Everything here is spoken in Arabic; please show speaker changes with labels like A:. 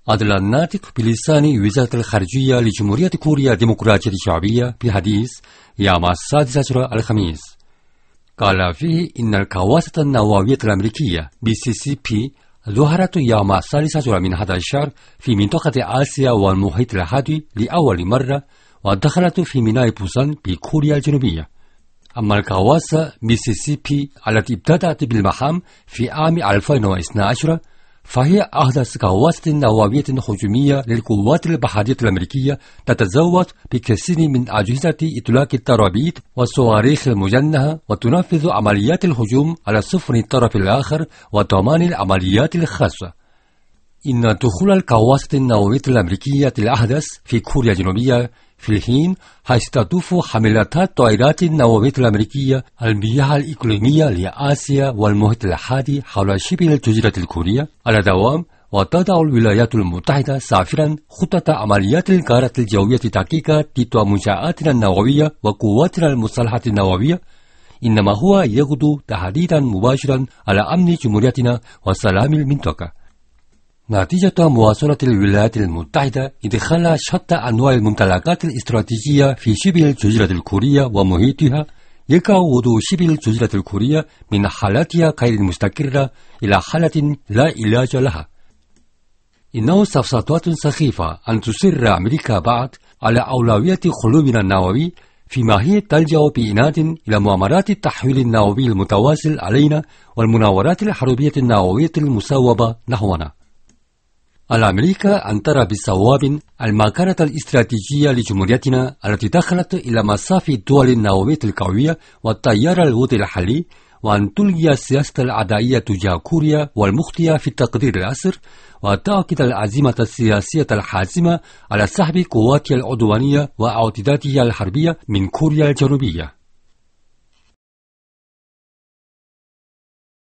A: أدلى الناطق بلسان وزارة الخارجية لجمهورية كوريا الديمقراطية الشعبية بحديث يوم 16 الخميس، قال فيه إن الكواسط النووية الأمريكية BCCP ظهرت يوم 13 من هذا الشهر في منطقة آسيا والمحيط الهادي لأول مرة، ودخلت في ميناء بوسان بكوريا الجنوبية. أما الكواسط BCCP التي ابتدأت بالمهام في عام 2012 فهي أحدث كواسط نووية هجومية للقوات البحرية الأمريكية، تتزود بكثير من أجهزة إطلاق الترابيط والصواريخ المجنحة، وتنفذ عمليات الهجوم على سفن الطرف الآخر وضمان العمليات الخاصة. إن دخول الكواسط النووية الأمريكية الأحدث في كوريا الجنوبية في الحين حيث تطوف حاملات الطائرات النووية الأمريكية المياه الإقليمية لآسيا والمحيط الهادي حول شبه الجزيرة الكورية على دوام، وتضع الولايات المتحدة سافرا خطة عمليات الغارة الجوية الدقيقة ضد منشآتنا النووية وقواتنا المسلحة النووية، إنما هو يغدو تهديدا مباشرا على أمن جمهوريتنا وسلام المنطقة. نتيجة مواصلة الولايات المتحدة إدخال شتى أنواع الممتلكات الاستراتيجية في شبه الجزيرة الكورية ومحيطها، يقع وضوء شبه الجزيرة الكورية من حالتها غير المستقرة إلى حالة لا علاج لها. إنه سفسطات سخيفة أن تصر أمريكا بعد على أولوية خلونا النووي، فيما هي تلجأ بعناد إلى مؤامرات التحويل النووي المتواصل علينا والمناورات الحربية النووية المصوبة نحونا. على أمريكا أن ترى بصواب المكانة الاستراتيجية لجمهوريتنا التي دخلت إلى مصاف الدول النووية القوية والتيار الوطني الحالي، وأن تلغي السياسة العدائية تجاه كوريا والمخطئة في تقدير الأسر، وتأكد العزيمة السياسية الحاسمة على سحب قواتها العدوانية واعتداداتها الحربية من كوريا الجنوبية.